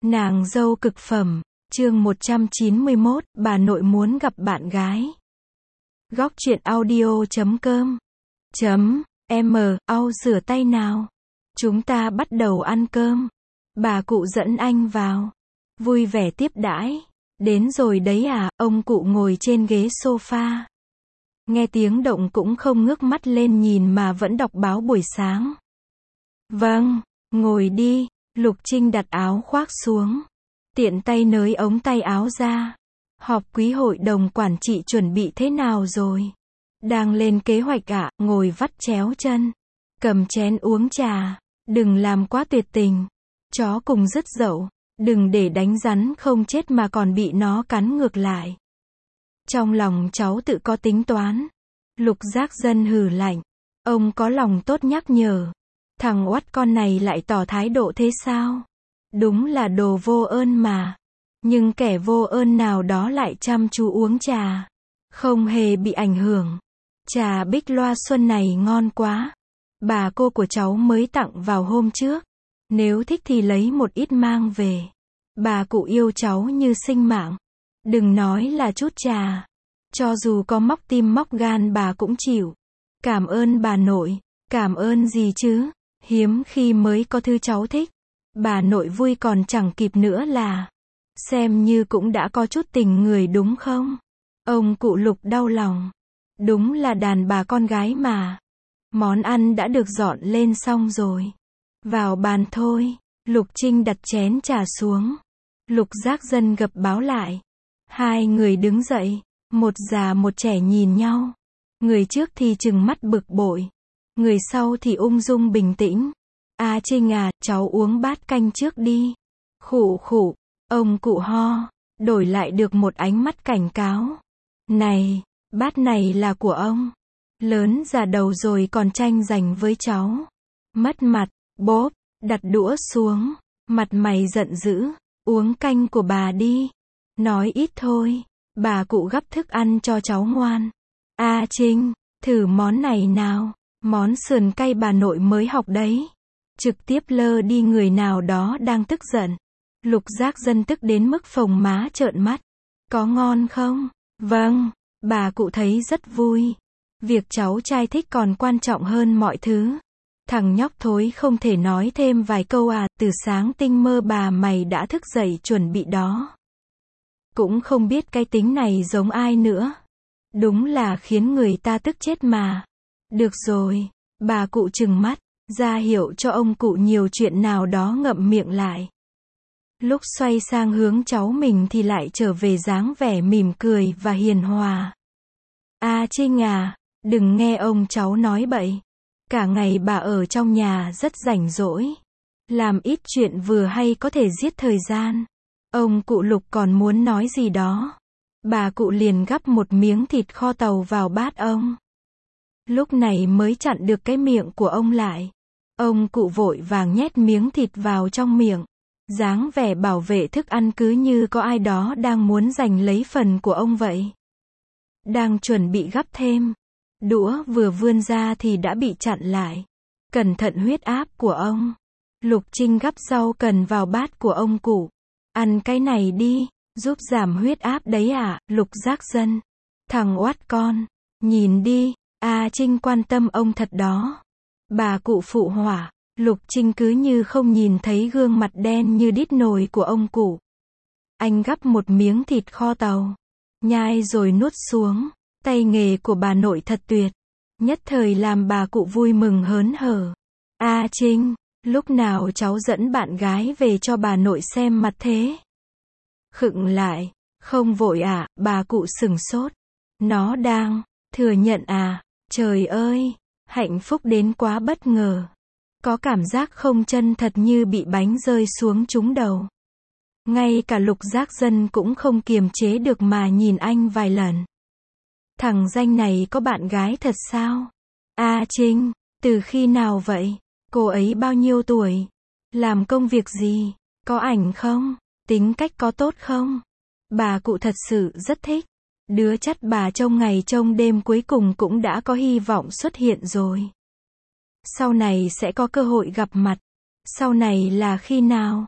Nàng dâu cực phẩm, chương 191, bà nội muốn gặp bạn gái. Góc truyện audio.com M, au rửa tay nào. Chúng ta bắt đầu ăn cơm. Bà cụ dẫn anh vào. Vui vẻ tiếp đãi. Đến rồi đấy à, ông cụ ngồi trên ghế sofa. Nghe tiếng động cũng không ngước mắt lên nhìn mà vẫn đọc báo buổi sáng. Vâng, ngồi đi. Lục Trinh đặt áo khoác xuống. Tiện tay nới ống tay áo ra. Họp quý hội đồng quản trị chuẩn bị thế nào rồi? Đang lên kế hoạch ạ, ngồi vắt chéo chân. Cầm chén uống trà. Đừng làm quá tuyệt tình. Chó cùng rất dậu. Đừng để đánh rắn không chết mà còn bị nó cắn ngược lại. Trong lòng cháu tự có tính toán. Lục Giác Dân hừ lạnh. Ông có lòng tốt nhắc nhở. Thằng oắt con này lại tỏ thái độ thế sao? Đúng là đồ vô ơn mà. Nhưng kẻ vô ơn nào đó lại chăm chú uống trà. Không hề bị ảnh hưởng. Trà Bích Loa Xuân này ngon quá. Bà cô của cháu mới tặng vào hôm trước. Nếu thích thì lấy một ít mang về. Bà cụ yêu cháu như sinh mạng. Đừng nói là chút trà. Cho dù có móc tim móc gan bà cũng chịu. Cảm ơn bà nội. Cảm ơn gì chứ? Hiếm khi mới có thứ cháu thích. Bà nội vui còn chẳng kịp nữa là. Xem như cũng đã có chút tình người đúng không? Ông cụ Lục đau lòng. Đúng là đàn bà con gái mà. Món ăn đã được dọn lên xong rồi. Vào bàn thôi. Lục Trinh đặt chén trà xuống. Lục Giác Dân gập báo lại. Hai người đứng dậy. Một già một trẻ nhìn nhau. Người trước thì trừng mắt bực bội. Người sau thì ung dung bình tĩnh. A Trinh à, cháu uống bát canh trước đi. Khụ khụ. Ông cụ ho. Đổi lại được một ánh mắt cảnh cáo. Này, bát này là của ông. Lớn già đầu rồi còn tranh giành với cháu. Mất mặt. Bốp. Đặt đũa xuống. Mặt mày giận dữ. Uống canh của bà đi. Nói ít thôi. Bà cụ gắp thức ăn cho cháu ngoan. A Trinh, thử món này nào. Món sườn cay bà nội mới học đấy. Trực tiếp lơ đi người nào đó đang tức giận. Lục Giác Dân tức đến mức phồng má trợn mắt. Có ngon không? Vâng, bà cụ thấy rất vui. Việc cháu trai thích còn quan trọng hơn mọi thứ. Thằng nhóc thối không thể nói thêm vài câu à, từ sáng tinh mơ bà mày đã thức dậy chuẩn bị đó. Cũng không biết cái tính này giống ai nữa. Đúng là khiến người ta tức chết mà. Được rồi, bà cụ trừng mắt, ra hiệu cho ông cụ nhiều chuyện nào đó ngậm miệng lại. Lúc xoay sang hướng cháu mình thì lại trở về dáng vẻ mỉm cười và hiền hòa. A Trinh à, đừng nghe ông cháu nói bậy. Cả ngày bà ở trong nhà rất rảnh rỗi. Làm ít chuyện vừa hay có thể giết thời gian. Ông cụ Lục còn muốn nói gì đó. Bà cụ liền gắp một miếng thịt kho tàu vào bát ông. Lúc này mới chặn được cái miệng của ông lại. Ông cụ vội vàng nhét miếng thịt vào trong miệng. Dáng vẻ bảo vệ thức ăn cứ như có ai đó đang muốn giành lấy phần của ông vậy. Đang chuẩn bị gắp thêm. Đũa vừa vươn ra thì đã bị chặn lại. Cẩn thận huyết áp của ông. Lục Trinh gắp rau cần vào bát của ông cụ. Ăn cái này đi, giúp giảm huyết áp đấy à, Lục Giác Dân. Thằng oát con. Nhìn đi, A Trinh quan tâm ông thật đó. Bà cụ phụ họa. Lục Trinh cứ như không nhìn thấy gương mặt đen như đít nồi của ông cụ. Anh gắp một miếng thịt kho tàu. Nhai rồi nuốt xuống. Tay nghề của bà nội thật tuyệt. Nhất thời làm bà cụ vui mừng hớn hở. A Trinh, lúc nào cháu dẫn bạn gái về cho bà nội xem mặt thế? Khựng lại. Không vội à, bà cụ sửng sốt. Nó đang thừa nhận à? Trời ơi, hạnh phúc đến quá bất ngờ. Có cảm giác không chân thật như bị bánh rơi xuống trúng đầu. Ngay cả Lục Giác Dân cũng không kiềm chế được mà nhìn anh vài lần. Thằng danh này có bạn gái thật sao? A Trinh, từ khi nào vậy? Cô ấy bao nhiêu tuổi? Làm công việc gì? Có ảnh không? Tính cách có tốt không? Bà cụ thật sự rất thích. Đứa chắt bà trông ngày trông đêm cuối cùng cũng đã có hy vọng xuất hiện rồi. Sau này sẽ có cơ hội gặp mặt. Sau này là khi nào?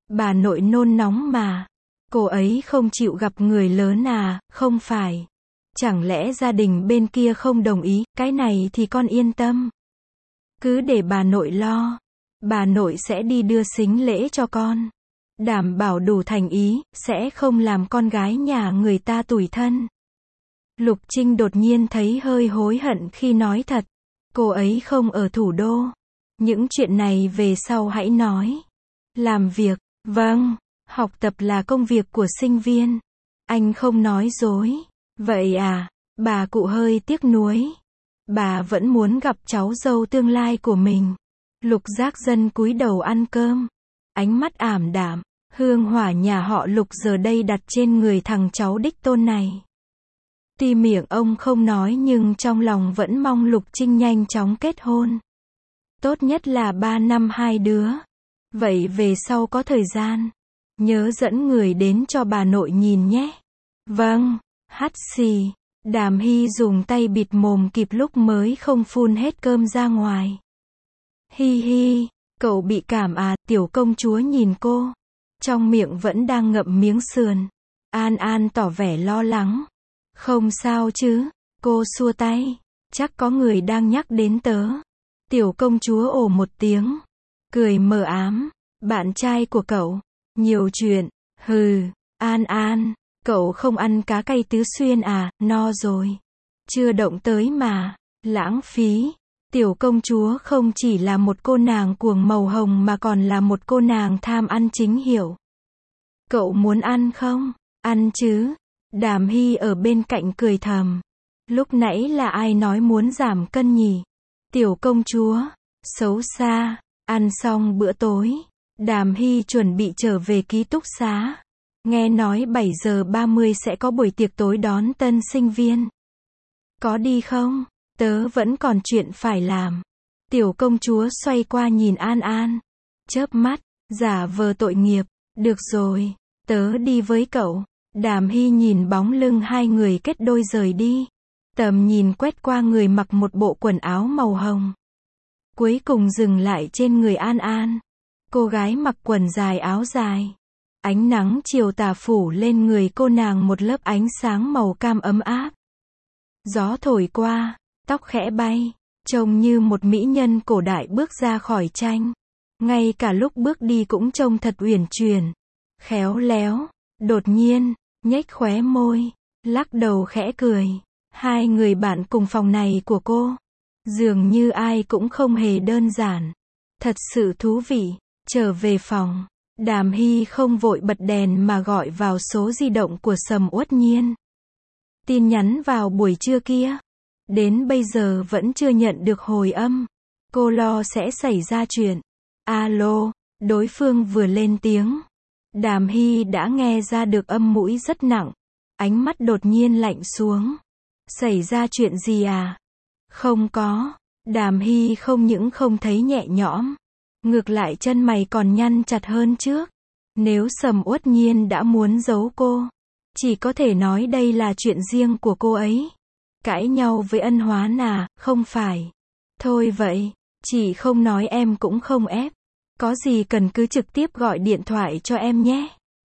Bà nội nôn nóng mà. Cô ấy không chịu gặp người lớn à, không phải. Chẳng lẽ gia đình bên kia không đồng ý, cái này thì con yên tâm. Cứ để bà nội lo. Bà nội sẽ đi đưa sính lễ cho con. Đảm bảo đủ thành ý, sẽ không làm con gái nhà người ta tủi thân. Lục Trinh đột nhiên thấy hơi hối hận khi nói thật. Cô ấy không ở thủ đô. Những chuyện này về sau hãy nói. Làm việc, vâng, học tập là công việc của sinh viên. Anh không nói dối. Vậy à, bà cụ hơi tiếc nuối. Bà vẫn muốn gặp cháu dâu tương lai của mình. Lục Giác Dân cúi đầu ăn cơm. Ánh mắt ảm đạm, hương hỏa nhà họ Lục giờ đây đặt trên người thằng cháu đích tôn này. Tuy miệng ông không nói nhưng trong lòng vẫn mong Lục Trinh nhanh chóng kết hôn. Tốt nhất là 3 năm 2 đứa. Vậy về sau có thời gian, nhớ dẫn người đến cho bà nội nhìn nhé. Vâng, hắt xì. Đàm Hy dùng tay bịt mồm kịp lúc mới không phun hết cơm ra ngoài. Hi hi, cậu bị cảm à, tiểu công chúa nhìn cô. Trong miệng vẫn đang ngậm miếng sườn. An An tỏ vẻ lo lắng. Không sao chứ, cô xua tay. Chắc có người đang nhắc đến tớ. Tiểu công chúa ồ một tiếng. Cười mờ ám. Bạn trai của cậu. Nhiều chuyện. Hừ, An An. Cậu không ăn cá cay Tứ Xuyên à, no rồi. Chưa động tới mà. Lãng phí. Tiểu công chúa không chỉ là một cô nàng cuồng màu hồng mà còn là một cô nàng tham ăn chính hiệu. Cậu muốn ăn không? Ăn chứ. Đàm Hy ở bên cạnh cười thầm. Lúc nãy là ai nói muốn giảm cân nhỉ? Tiểu công chúa. Xấu xa. Ăn xong bữa tối. Đàm Hy chuẩn bị trở về ký túc xá. Nghe nói 7 giờ 30 sẽ có buổi tiệc tối đón tân sinh viên. Có đi không? Tớ vẫn còn chuyện phải làm. Tiểu công chúa xoay qua nhìn An An. Chớp mắt, giả vờ tội nghiệp. Được rồi, tớ đi với cậu. Đàm Hy nhìn bóng lưng hai người kết đôi rời đi. Tầm nhìn quét qua người mặc một bộ quần áo màu hồng. Cuối cùng dừng lại trên người An An. Cô gái mặc quần dài áo dài. Ánh nắng chiều tà phủ lên người cô nàng một lớp ánh sáng màu cam ấm áp. Gió thổi qua, tóc khẽ bay, trông như một mỹ nhân cổ đại bước ra khỏi tranh. Ngay cả lúc bước đi cũng trông thật uyển chuyển, khéo léo. Đột nhiên, nhếch khóe môi, lắc đầu khẽ cười. Hai người bạn cùng phòng này của cô, dường như ai cũng không hề đơn giản. Thật sự thú vị. Trở về phòng, Đàm Hy không vội bật đèn mà gọi vào số di động của Sầm Uất Nhiên. Tin nhắn vào buổi trưa kia. Đến bây giờ vẫn chưa nhận được hồi âm. Cô lo sẽ xảy ra chuyện. Alo, đối phương vừa lên tiếng. Đàm Hy đã nghe ra được âm mũi rất nặng. Ánh mắt đột nhiên lạnh xuống. Xảy ra chuyện gì à? Không có. Đàm Hy không những không thấy nhẹ nhõm. Ngược lại chân mày còn nhăn chặt hơn trước. Nếu Sầm Uất Nhiên đã muốn giấu cô, chỉ có thể nói đây là chuyện riêng của cô ấy. Cãi nhau với Ân Hoán à, không phải. Thôi vậy, chị không nói em cũng không ép. Có gì cần cứ trực tiếp gọi điện thoại cho em nhé.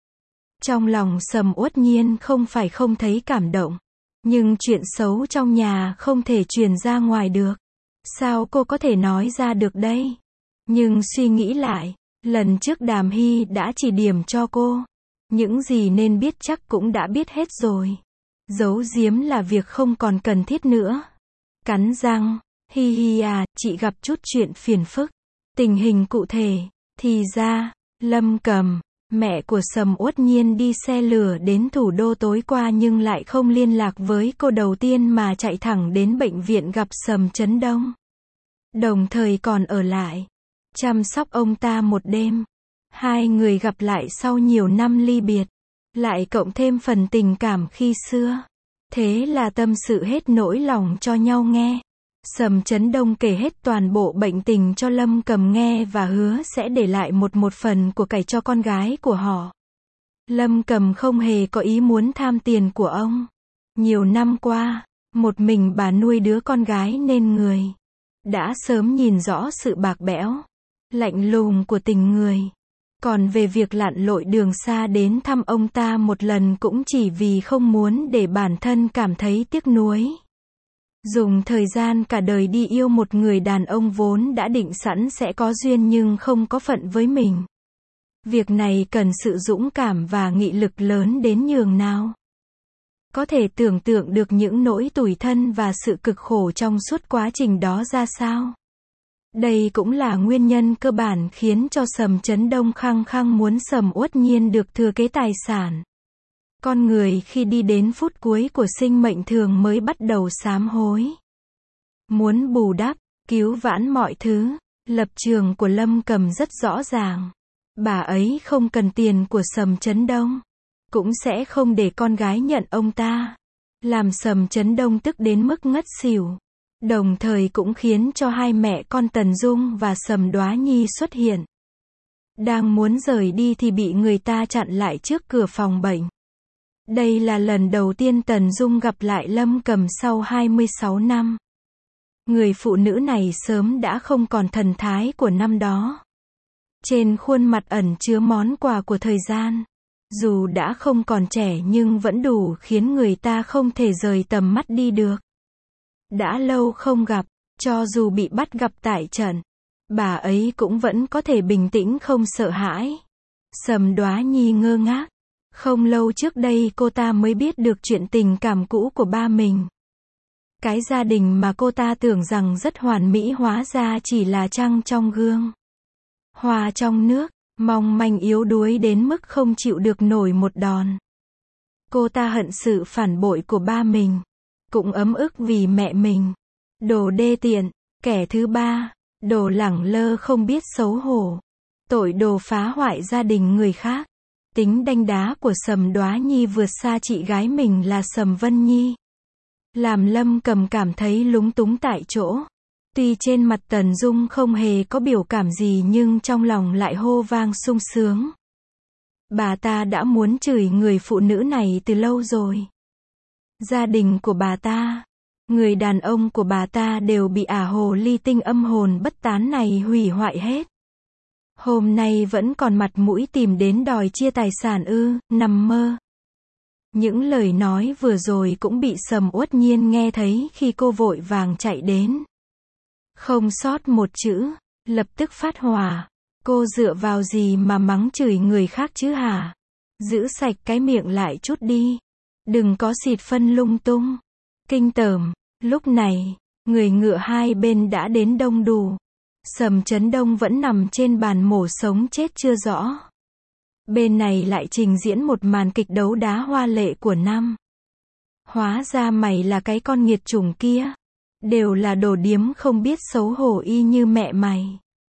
Trong lòng Sầm Uất Nhiên không phải không thấy cảm động. Nhưng chuyện xấu trong nhà không thể truyền ra ngoài được. Sao cô có thể nói ra được đây? Nhưng suy nghĩ lại, lần trước Đàm Hy đã chỉ điểm cho cô. Những gì nên biết chắc cũng đã biết hết rồi. Giấu giếm là việc không còn cần thiết nữa. Cắn răng, hi hi à, chị gặp chút chuyện phiền phức. Tình hình cụ thể, thì ra, Lâm Cầm, mẹ của Sầm Uất Nhiên đi xe lửa đến thủ đô tối qua nhưng lại không liên lạc với cô đầu tiên mà chạy thẳng đến bệnh viện gặp Sầm Chấn Đông. Đồng thời còn ở lại, chăm sóc ông ta một đêm. Hai người gặp lại sau nhiều năm ly biệt, lại cộng thêm phần tình cảm khi xưa. Thế là tâm sự hết nỗi lòng cho nhau nghe. Sầm Chấn Đông kể hết toàn bộ bệnh tình cho Lâm Cầm nghe và hứa sẽ để lại một phần của cải cho con gái của họ. Lâm Cầm không hề có ý muốn tham tiền của ông. Nhiều năm qua, một mình bà nuôi đứa con gái nên người đã sớm nhìn rõ sự bạc bẽo, lạnh lùng của tình người. Còn về việc lặn lội đường xa đến thăm ông ta một lần cũng chỉ vì không muốn để bản thân cảm thấy tiếc nuối. Dùng thời gian cả đời đi yêu một người đàn ông vốn đã định sẵn sẽ có duyên nhưng không có phận với mình. Việc này cần sự dũng cảm và nghị lực lớn đến nhường nào. Có thể tưởng tượng được những nỗi tủi thân và sự cực khổ trong suốt quá trình đó ra sao. Đây cũng là nguyên nhân cơ bản khiến cho Sầm Chấn Đông khăng khăng muốn Sầm Uất Nhiên được thừa kế tài sản. Con người khi đi đến phút cuối của sinh mệnh thường mới bắt đầu sám hối. Muốn bù đắp, cứu vãn mọi thứ, lập trường của Lâm Cầm rất rõ ràng. Bà ấy không cần tiền của Sầm Chấn Đông, cũng sẽ không để con gái nhận ông ta. Làm Sầm Chấn Đông tức đến mức ngất xỉu. Đồng thời cũng khiến cho hai mẹ con Tần Dung và Sầm Đoá Nhi xuất hiện. Đang muốn rời đi thì bị người ta chặn lại trước cửa phòng bệnh. Đây là lần đầu tiên Tần Dung gặp lại Lâm Cầm sau 26 năm. Người phụ nữ này sớm đã không còn thần thái của năm đó. Trên khuôn mặt ẩn chứa món quà của thời gian. Dù đã không còn trẻ nhưng vẫn đủ khiến người ta không thể rời tầm mắt đi được. Đã lâu không gặp, cho dù bị bắt gặp tại trận, bà ấy cũng vẫn có thể bình tĩnh không sợ hãi. Sầm Đoá Nhi ngơ ngác. Không lâu trước đây cô ta mới biết được chuyện tình cảm cũ của ba mình. Cái gia đình mà cô ta tưởng rằng rất hoàn mỹ hóa ra chỉ là trăng trong gương. Hoa trong nước, mong manh yếu đuối đến mức không chịu được nổi một đòn. Cô ta hận sự phản bội của ba mình. Cũng ấm ức vì mẹ mình. Đồ đê tiện, kẻ thứ ba, đồ lẳng lơ không biết xấu hổ. Tội đồ phá hoại gia đình người khác. Tính đanh đá của Sầm Đoá Nhi vượt xa chị gái mình là Sầm Vân Nhi. Làm Lâm Cầm cảm thấy lúng túng tại chỗ. Tuy trên mặt Tần Dung không hề có biểu cảm gì nhưng trong lòng lại hô vang sung sướng. Bà ta đã muốn chửi người phụ nữ này từ lâu rồi. Gia đình của bà ta, người đàn ông của bà ta đều bị ả hồ ly tinh âm hồn bất tán này hủy hoại hết. Hôm nay vẫn còn mặt mũi tìm đến đòi chia tài sản ư, nằm mơ. Những lời nói vừa rồi cũng bị Sầm Uất Nhiên nghe thấy khi cô vội vàng chạy đến. Không sót một chữ, lập tức phát hỏa. Cô dựa vào gì mà mắng chửi người khác chứ hả? Giữ sạch cái miệng lại chút đi. Đừng có xịt phân lung tung. Kinh tởm. Lúc này, người ngựa hai bên đã đến đông đủ. Sầm Chấn Đông vẫn nằm trên bàn mổ sống chết chưa rõ. Bên này lại trình diễn một màn kịch đấu đá hoa lệ của năm. Hóa ra mày là cái con nghiệt chủng kia. Đều là đồ điếm không biết xấu hổ y như mẹ mày.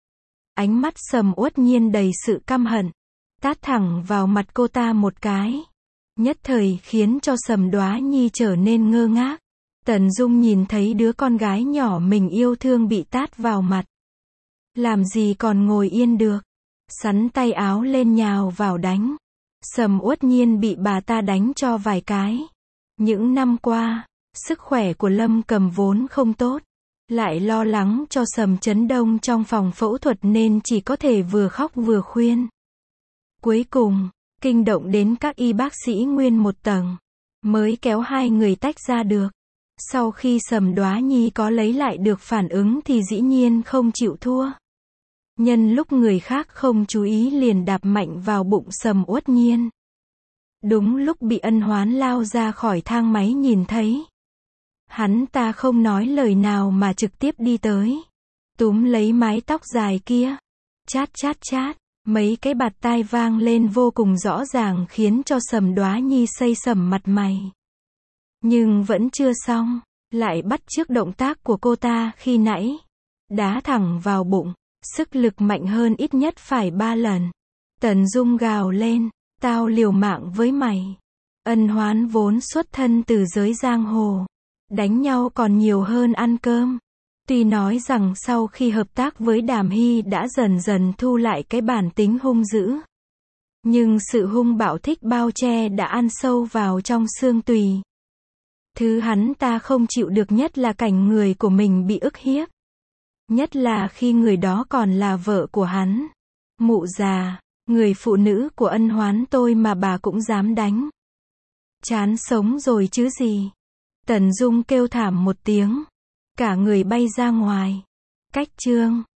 Ánh mắt Sầm Uất Nhiên đầy sự căm hận. Tát thẳng vào mặt cô ta một cái. Nhất thời khiến cho Sầm Đoá Nhi trở nên ngơ ngác. Tần Dung nhìn thấy đứa con gái nhỏ mình yêu thương bị tát vào mặt. Làm gì còn ngồi yên được. Sắn tay áo lên nhào vào đánh. Sầm Uất Nhiên bị bà ta đánh cho vài cái. Những năm qua, sức khỏe của Lâm Cầm vốn không tốt. Lại lo lắng cho Sầm Chấn Đông trong phòng phẫu thuật nên chỉ có thể vừa khóc vừa khuyên. Cuối cùng, kinh động đến các y bác sĩ nguyên một tầng. Mới kéo hai người tách ra được. Sau khi Sầm Đoá Nhi có lấy lại được phản ứng thì dĩ nhiên không chịu thua. Nhân lúc người khác không chú ý liền đạp mạnh vào bụng Sầm Uất Nhiên. Đúng lúc bị Ân Hoán lao ra khỏi thang máy nhìn thấy. Hắn ta không nói lời nào mà trực tiếp đi tới. Túm lấy mái tóc dài kia. Chát chát chát. Mấy cái bạt tai vang lên vô cùng rõ ràng khiến cho Sầm Đoá Nhi xây sẩm mặt mày. Nhưng vẫn chưa xong. Lại bắt chước động tác của cô ta khi nãy. Đá thẳng vào bụng. Sức lực mạnh hơn ít nhất phải 3 lần. Tần Dung gào lên. Tao liều mạng với mày. Ân Hoán vốn xuất thân từ giới giang hồ. Đánh nhau còn nhiều hơn ăn cơm. Tuy nói rằng sau khi hợp tác với Đàm Hy đã dần dần thu lại cái bản tính hung dữ. Nhưng sự hung bạo thích bao che đã ăn sâu vào trong xương tùy. Thứ hắn ta không chịu được nhất là cảnh người của mình bị ức hiếp. Nhất là khi người đó còn là vợ của hắn. Mụ già, Người phụ nữ của ân hoán tôi mà bà cũng dám đánh. Chán sống rồi chứ gì. Tần Dung kêu thảm một tiếng. Cả người bay ra ngoài. Cách chương